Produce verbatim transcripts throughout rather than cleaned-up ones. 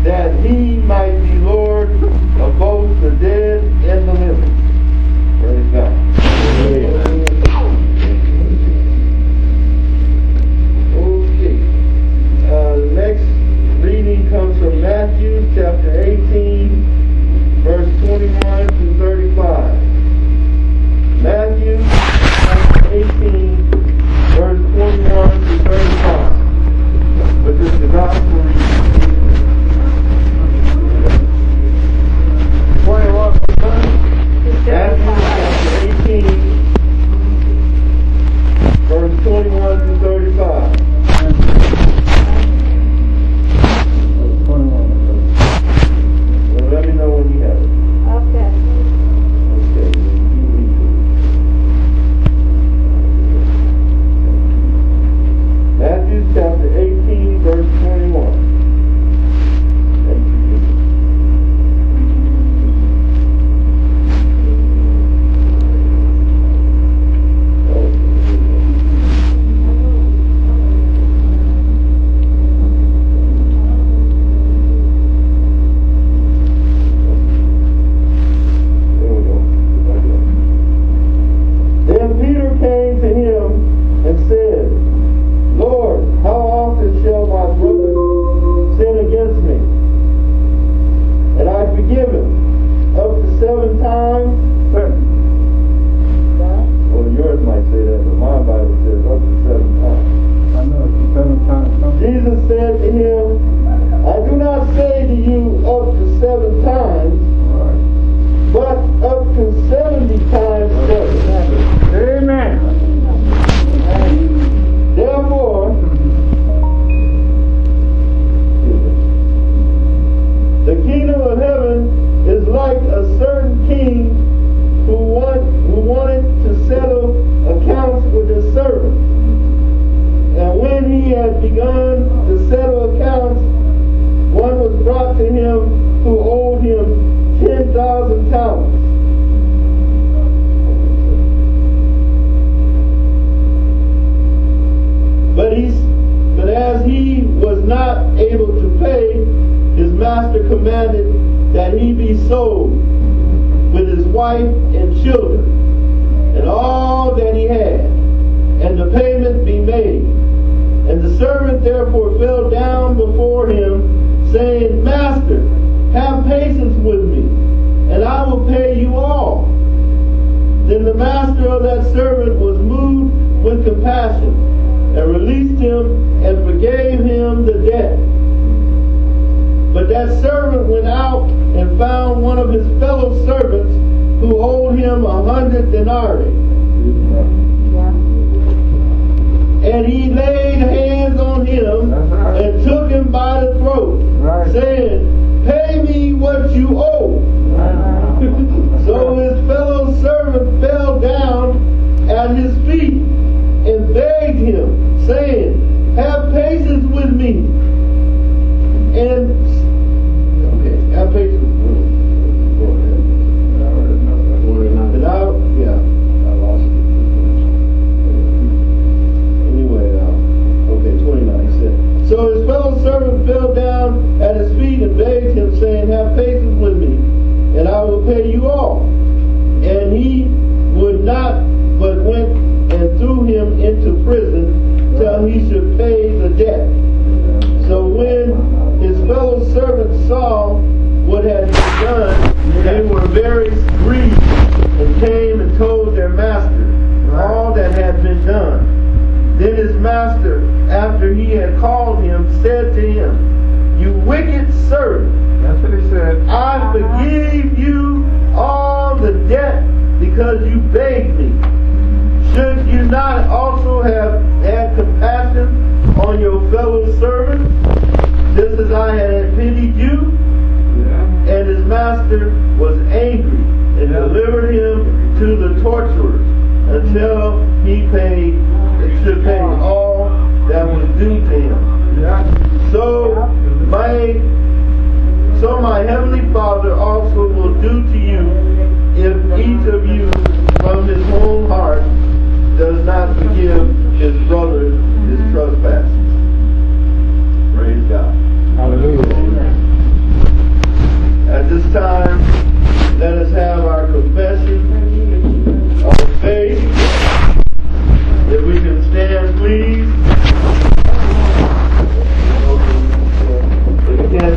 that he might be Lord of both the dead and the living. Praise God. Okay. Uh, the next reading comes from Matthew chapter eighteen, verse twenty-one to thirty-five. Matthew chapter eighteen, verse twenty-one to thirty-five. But this is the gospel reading. twenty-one to Matthew chapter eighteen, verse twenty-one to thirty-five. Well, let me know when you have it. Okay. Okay. Matthew chapter eighteen, verse twenty-one. Thank you. Hallelujah.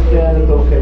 stand is okay.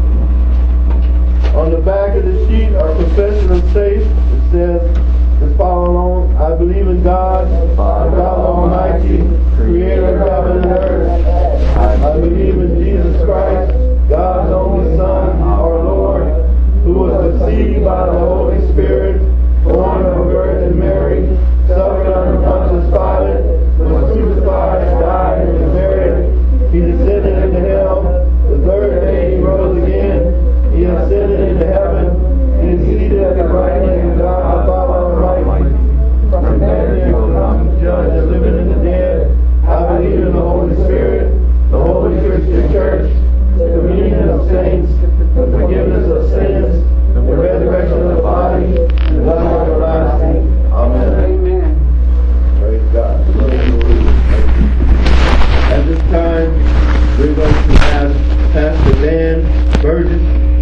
On the back of the sheet, our profession of faith, it says, just follow along. I believe in God, God Almighty, creator of heaven and earth. I believe in Jesus Christ, God's only Son, our Lord, who was conceived by the Holy Spirit, born of a Virgin Mary, suffered under Pontius Pilate, was crucified, died, and was buried. He descended into hell. The third day he rose again. He ascended into heaven. He is seated at the right hand of God the Father Almighty. From there he will come to judge the living and the dead. I believe in the Holy Spirit, the Holy Christian Church, the communion of saints, the forgiveness of sins, the resurrection of the body, and life everlasting. Amen. Amen. Praise God. At this time, we're going to ask Pastor Dan Burgess